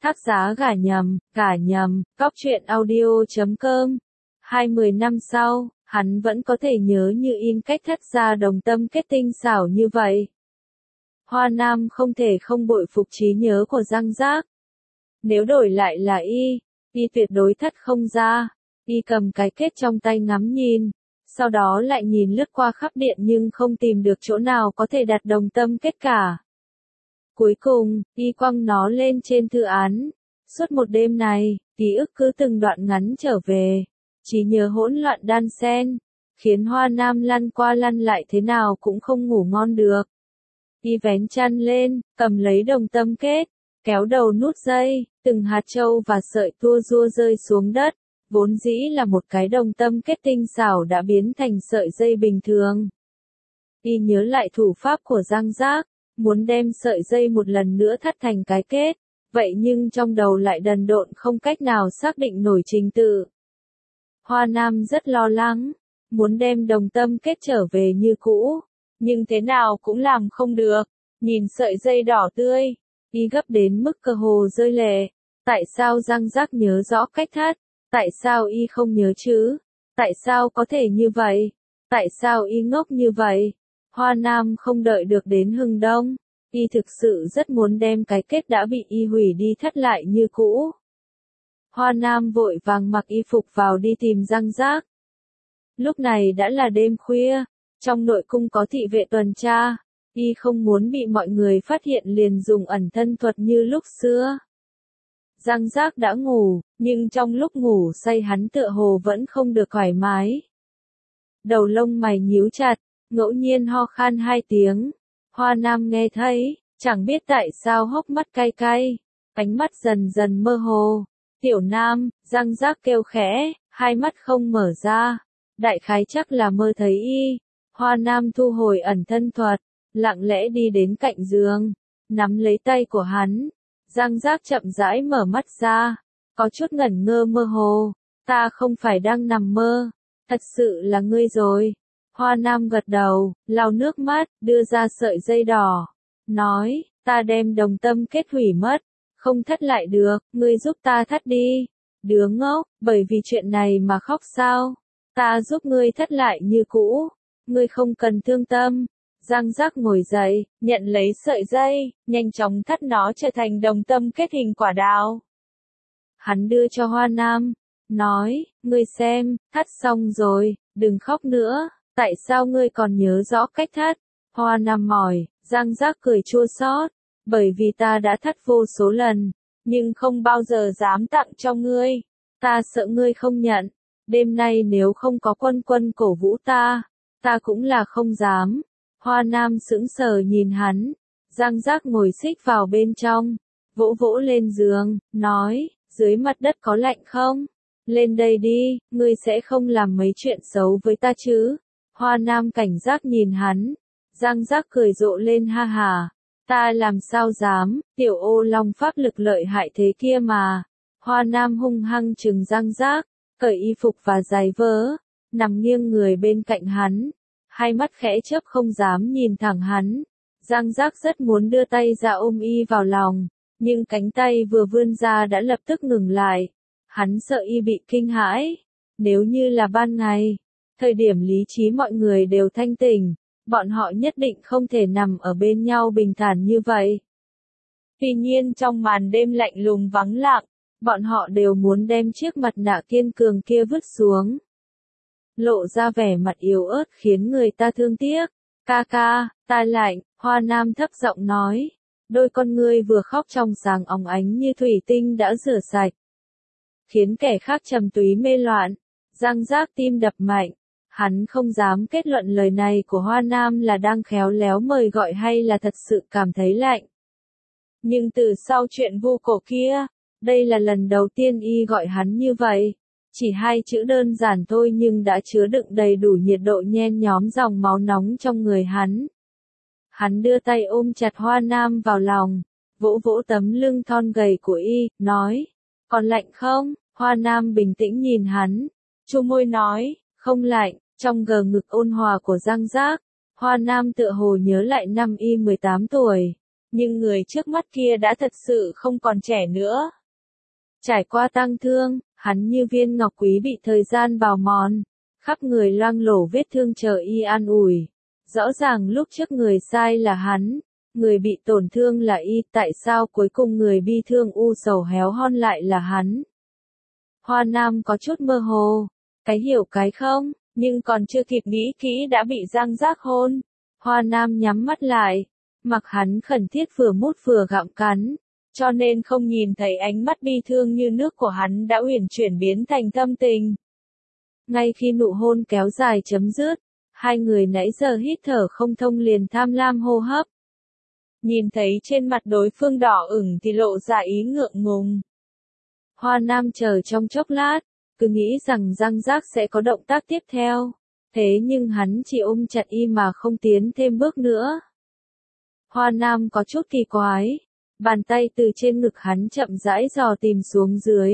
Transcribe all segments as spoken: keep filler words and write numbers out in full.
Tác giá gả nhầm, gả nhầm, Cóc truyện audio chấm com. Hai mươi năm sau, hắn vẫn có thể nhớ như in cách thất gia đồng tâm kết tinh xảo như vậy. Hoa Nam không thể không bội phục trí nhớ của Giang Giác. Nếu đổi lại là y, y tuyệt đối thất không ra. Y cầm cái kết trong tay ngắm nhìn, sau đó lại nhìn lướt qua khắp điện nhưng không tìm được chỗ nào có thể đặt đồng tâm kết cả. Cuối cùng, y quăng nó lên trên thư án. Suốt một đêm này, ký ức cứ từng đoạn ngắn trở về. Trí nhớ hỗn loạn đan xen, khiến Hoa Nam lăn qua lăn lại thế nào cũng không ngủ ngon được. Y vén chăn lên, cầm lấy đồng tâm kết, kéo đầu nút dây, từng hạt châu và sợi tua rua rơi xuống đất. Vốn dĩ là một cái đồng tâm kết tinh xảo đã biến thành sợi dây bình thường. Y nhớ lại thủ pháp của Giang Giác, muốn đem sợi dây một lần nữa thắt thành cái kết, vậy nhưng trong đầu lại đần độn không cách nào xác định nổi trình tự. Hoa Nam rất lo lắng, muốn đem đồng tâm kết trở về như cũ, nhưng thế nào cũng làm không được. Nhìn sợi dây đỏ tươi, y gấp đến mức cơ hồ rơi lệ. Tại sao Giang Giác nhớ rõ cách thắt? Tại sao y không nhớ chứ? Tại sao có thể như vậy? Tại sao y ngốc như vậy? Hoa Nam không đợi được đến hừng đông, y thực sự rất muốn đem cái kết đã bị y hủy đi thắt lại như cũ. Hoa Nam vội vàng mặc y phục vào đi tìm Giang Giác. Lúc này đã là đêm khuya, trong nội cung có thị vệ tuần tra, y không muốn bị mọi người phát hiện liền dùng ẩn thân thuật như lúc xưa. Giang Giác đã ngủ, nhưng trong lúc ngủ say hắn tựa hồ vẫn không được thoải mái. Đầu lông mày nhíu chặt, ngẫu nhiên ho khan hai tiếng. Hoa Nam nghe thấy, chẳng biết tại sao hốc mắt cay cay, ánh mắt dần dần mơ hồ. Tiểu Nam, Giang Giác kêu khẽ, hai mắt không mở ra. Đại khái chắc là mơ thấy y. Hoa Nam thu hồi ẩn thân thuật, lặng lẽ đi đến cạnh giường, nắm lấy tay của hắn. Giang Giác chậm rãi mở mắt ra, có chút ngẩn ngơ mơ hồ. Ta không phải đang nằm mơ, thật sự là ngươi rồi. Hoa Nam gật đầu, lau nước mắt, đưa ra sợi dây đỏ, nói, ta đem đồng tâm kết hủy mất, không thắt lại được, ngươi giúp ta thắt đi. Đứa ngốc, bởi vì chuyện này mà khóc sao? Ta giúp ngươi thắt lại như cũ, ngươi không cần thương tâm. Giang Giác ngồi dậy, nhận lấy sợi dây, nhanh chóng thắt nó trở thành đồng tâm kết hình quả đào. Hắn đưa cho Hoa Nam, nói, ngươi xem, thắt xong rồi, đừng khóc nữa, tại sao ngươi còn nhớ rõ cách thắt? Hoa Nam mỏi, Giang Giác cười chua xót, bởi vì ta đã thắt vô số lần, nhưng không bao giờ dám tặng cho ngươi, ta sợ ngươi không nhận, đêm nay nếu không có Quân Quân cổ vũ ta, ta cũng là không dám. Hoa Nam sững sờ nhìn hắn, Giang Giác ngồi xích vào bên trong, vỗ vỗ lên giường, nói, dưới mặt đất có lạnh không? Lên đây đi, ngươi sẽ không làm mấy chuyện xấu với ta chứ? Hoa Nam cảnh giác nhìn hắn, Giang Giác cười rộ lên ha hà, ta làm sao dám, tiểu ô long pháp lực lợi hại thế kia mà. Hoa Nam hung hăng trừng Giang Giác, cởi y phục và giày vớ, nằm nghiêng người bên cạnh hắn. Hai mắt khẽ chớp không dám nhìn thẳng hắn. Giang Giác rất muốn đưa tay ra ôm y vào lòng, nhưng cánh tay vừa vươn ra đã lập tức ngừng lại. Hắn sợ y bị kinh hãi. Nếu như là ban ngày, thời điểm lý trí mọi người đều thanh tỉnh, bọn họ nhất định không thể nằm ở bên nhau bình thản như vậy. Tuy nhiên trong màn đêm lạnh lùng vắng lặng, bọn họ đều muốn đem chiếc mặt nạ kiên cường kia vứt xuống. Lộ ra vẻ mặt yếu ớt khiến người ta thương tiếc. Ca ca, ta lạnh, Hoa Nam thấp giọng nói. Đôi con ngươi vừa khóc trong sáng óng ánh như thủy tinh đã rửa sạch, khiến kẻ khác trầm túy mê loạn. Giang Giác tim đập mạnh, hắn không dám kết luận lời này của Hoa Nam là đang khéo léo mời gọi hay là thật sự cảm thấy lạnh. Nhưng từ sau chuyện vu cổ kia, đây là lần đầu tiên y gọi hắn như vậy. Chỉ hai chữ đơn giản thôi nhưng đã chứa đựng đầy đủ nhiệt độ nhen nhóm dòng máu nóng trong người hắn. Hắn đưa tay ôm chặt Hoa Nam vào lòng, vỗ vỗ tấm lưng thon gầy của y, nói, còn lạnh không? Hoa Nam bình tĩnh nhìn hắn, chu môi nói, không lạnh. Trong gờ ngực ôn hòa của Giang Giác, Hoa Nam tựa hồ nhớ lại năm y mười tám tuổi, Nhưng người trước mắt kia đã thật sự không còn trẻ nữa. Trải qua tang thương, hắn như viên ngọc quý bị thời gian bào mòn, khắp người loang lổ vết thương chờ y an ủi. Rõ ràng lúc trước người sai là hắn, người bị tổn thương là y, tại sao cuối cùng người bi thương u sầu héo hon lại là hắn? Hoa Nam có chút mơ hồ, cái hiểu cái không, nhưng còn chưa kịp nghĩ kỹ đã bị Giang Giác hôn. Hoa Nam nhắm mắt lại, mặc hắn khẩn thiết vừa mút vừa gặm cắn, cho nên không nhìn thấy ánh mắt bi thương như nước của hắn đã uyển chuyển biến thành thâm tình. Ngay khi nụ hôn kéo dài chấm dứt, hai người nãy giờ hít thở không thông liền tham lam hô hấp. Nhìn thấy trên mặt đối phương đỏ ửng thì lộ ra ý ngượng ngùng. Hoa Nam chờ trong chốc lát, cứ nghĩ rằng Giang Giác sẽ có động tác tiếp theo. Thế nhưng hắn chỉ ôm chặt y mà không tiến thêm bước nữa. Hoa Nam có chút kỳ quái. Bàn tay từ trên ngực hắn chậm rãi dò tìm xuống dưới.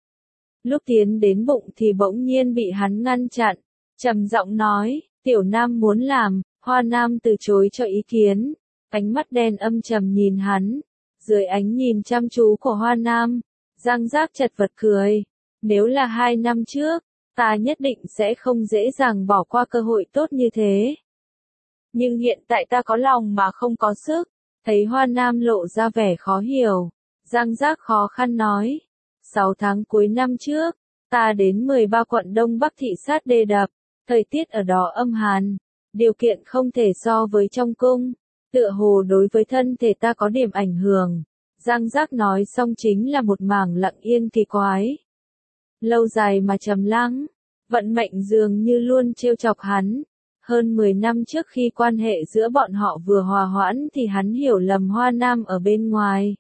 Lúc tiến đến bụng thì bỗng nhiên bị hắn ngăn chặn. Trầm giọng nói, Tiểu Nam muốn làm. Hoa Nam từ chối cho ý kiến. Ánh mắt đen âm trầm nhìn hắn. Dưới ánh nhìn chăm chú của Hoa Nam, Giang Giác chật vật cười. Nếu là hai năm trước, ta nhất định sẽ không dễ dàng bỏ qua cơ hội tốt như thế. Nhưng hiện tại ta có lòng mà không có sức. Thấy Hoa Nam lộ ra vẻ khó hiểu, Giang Giác khó khăn nói. Sáu tháng cuối năm trước, ta đến mười ba quận Đông Bắc thị sát đê đập, thời tiết ở đó âm hàn, điều kiện không thể so với trong cung, tựa hồ đối với thân thể ta có điểm ảnh hưởng. Giang Giác nói xong chính là một mảng lặng yên kỳ quái. Lâu dài mà trầm lắng, vận mệnh dường như luôn trêu chọc hắn. Hơn mười năm trước khi quan hệ giữa bọn họ vừa hòa hoãn thì hắn hiểu lầm Hoa Nam ở bên ngoài.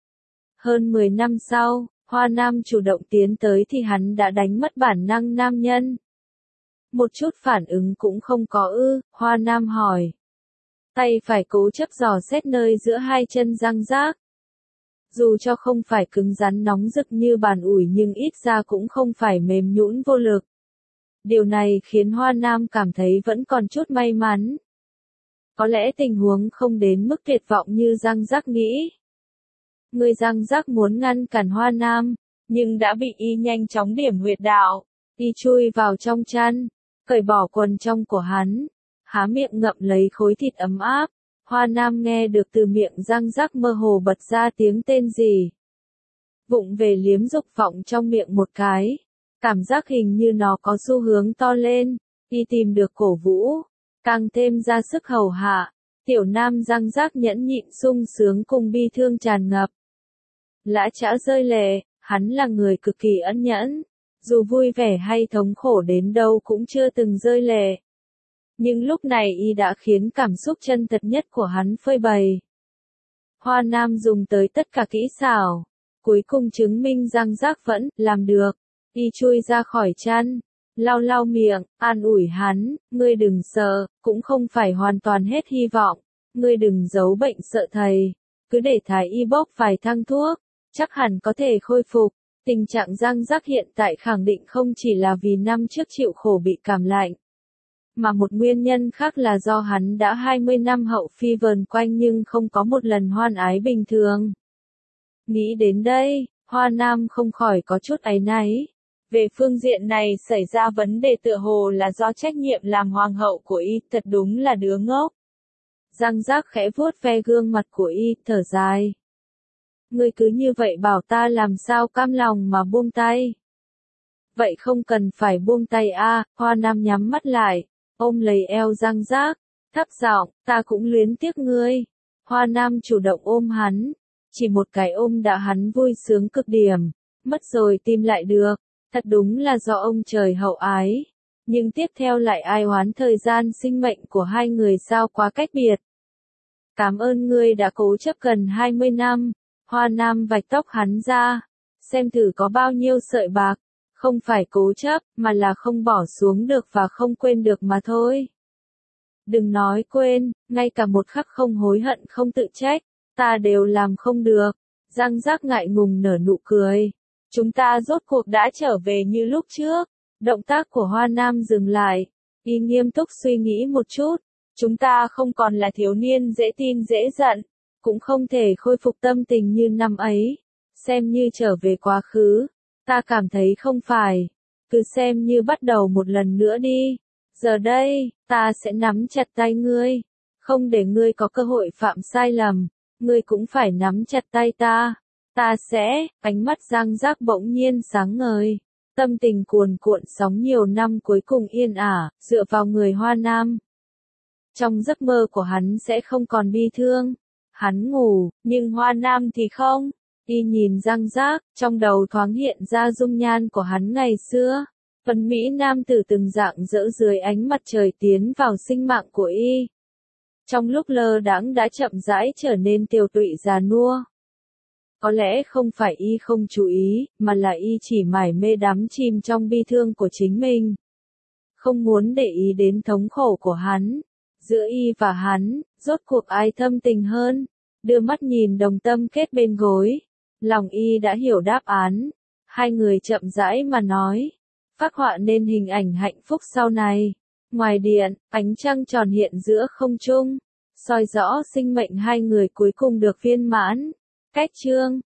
Hơn mười năm sau, Hoa Nam chủ động tiến tới thì hắn đã đánh mất bản năng nam nhân. Một chút phản ứng cũng không có ư, Hoa Nam hỏi. Tay phải cố chấp dò xét nơi giữa hai chân Giang Giác. Dù cho không phải cứng rắn nóng rực như bàn ủi nhưng ít ra cũng không phải mềm nhũn vô lực. Điều này khiến Hoa Nam cảm thấy vẫn còn chút may mắn. Có lẽ tình huống không đến mức tuyệt vọng như Giang Giác nghĩ. Người Giang Giác muốn ngăn cản Hoa Nam, nhưng đã bị y nhanh chóng điểm huyệt đạo. Y chui vào trong chăn, cởi bỏ quần trong của hắn, há miệng ngậm lấy khối thịt ấm áp. Hoa Nam nghe được từ miệng Giang Giác mơ hồ bật ra tiếng tên gì. Vụng về liếm dục vọng trong miệng một cái. Cảm giác hình như nó có xu hướng to lên, y tìm được cổ vũ, càng thêm ra sức hầu hạ. Tiểu Nam Giang Giác nhẫn nhịn sung sướng cùng bi thương tràn ngập. Lã chã rơi lệ, hắn là người cực kỳ ân nhẫn, dù vui vẻ hay thống khổ đến đâu cũng chưa từng rơi lệ. Nhưng lúc này y đã khiến cảm xúc chân thật nhất của hắn phơi bày. Hoa Nam dùng tới tất cả kỹ xảo, cuối cùng chứng minh Giang Giác vẫn làm được. Y chui ra khỏi chăn, lau lau miệng, an ủi hắn, ngươi đừng sợ, cũng không phải hoàn toàn hết hy vọng, ngươi đừng giấu bệnh sợ thầy, cứ để thái y bốc vài thang thuốc, chắc hẳn có thể khôi phục. Tình trạng Giang Giác hiện tại khẳng định không chỉ là vì năm trước chịu khổ bị cảm lạnh, mà một nguyên nhân khác là do hắn đã hai mươi năm hậu phi vờn quanh nhưng không có một lần hoan ái bình thường. Nghĩ đến đây, Hoa Nam không khỏi có chút áy náy. Về phương diện này xảy ra vấn đề tựa hồ là do trách nhiệm làm hoàng hậu của y, thật đúng là đứa ngốc. Giang Giác khẽ vuốt ve gương mặt của y, thở dài. Ngươi cứ như vậy bảo ta làm sao cam lòng mà buông tay. Vậy không cần phải buông tay a. À, Hoa Nam nhắm mắt lại, ôm lấy eo Giang Giác, thấp giọng, ta cũng luyến tiếc ngươi. Hoa Nam chủ động ôm hắn, chỉ một cái ôm đã hắn vui sướng cực điểm, mất rồi tìm lại được. Thật đúng là do ông trời hậu ái. Nhưng tiếp theo lại ai oán thời gian sinh mệnh của hai người sao quá cách biệt. Cảm ơn ngươi đã cố chấp gần hai mươi năm. Hoa Nam vạch tóc hắn ra. Xem thử có bao nhiêu sợi bạc. Không phải cố chấp, mà là không bỏ xuống được và không quên được mà thôi. Đừng nói quên, ngay cả một khắc không hối hận không tự trách. Ta đều làm không được. Giang Giác ngại ngùng nở nụ cười. Chúng ta rốt cuộc đã trở về như lúc trước. Động tác của Hoa Nam dừng lại. Y nghiêm túc suy nghĩ một chút. Chúng ta không còn là thiếu niên dễ tin dễ giận. cũng không thể khôi phục tâm tình như năm ấy, xem như trở về quá khứ. Ta cảm thấy không phải, cứ xem như bắt đầu một lần nữa đi. Giờ đây, ta sẽ nắm chặt tay ngươi, không để ngươi có cơ hội phạm sai lầm, ngươi cũng phải nắm chặt tay ta. Ta sẽ, ánh mắt Giang Giác bỗng nhiên sáng ngời. Tâm tình cuồn cuộn sóng nhiều năm cuối cùng yên ả, dựa vào người Hoa Nam. Trong giấc mơ của hắn sẽ không còn bi thương. Hắn ngủ, nhưng Hoa Nam thì không. Y nhìn Giang Giác, trong đầu thoáng hiện ra dung nhan của hắn ngày xưa. Phần Mỹ Nam tử từng dạng dỡ dưới ánh mặt trời tiến vào sinh mạng của Y. Trong lúc lơ đãng đã chậm rãi trở nên tiều tụy già nua. Có lẽ không phải Y không chú ý, mà là Y chỉ mải mê đắm chìm trong bi thương của chính mình. Không muốn để ý đến thống khổ của hắn. Giữa Y và hắn, rốt cuộc ai thâm tình hơn? Đưa mắt nhìn đồng tâm kết bên gối. Lòng Y đã hiểu đáp án. Hai người chậm rãi mà nói. Phác họa nên hình ảnh hạnh phúc sau này. Ngoài điện, ánh trăng tròn hiện giữa không trung, soi rõ sinh mệnh hai người cuối cùng được viên mãn. Cách chương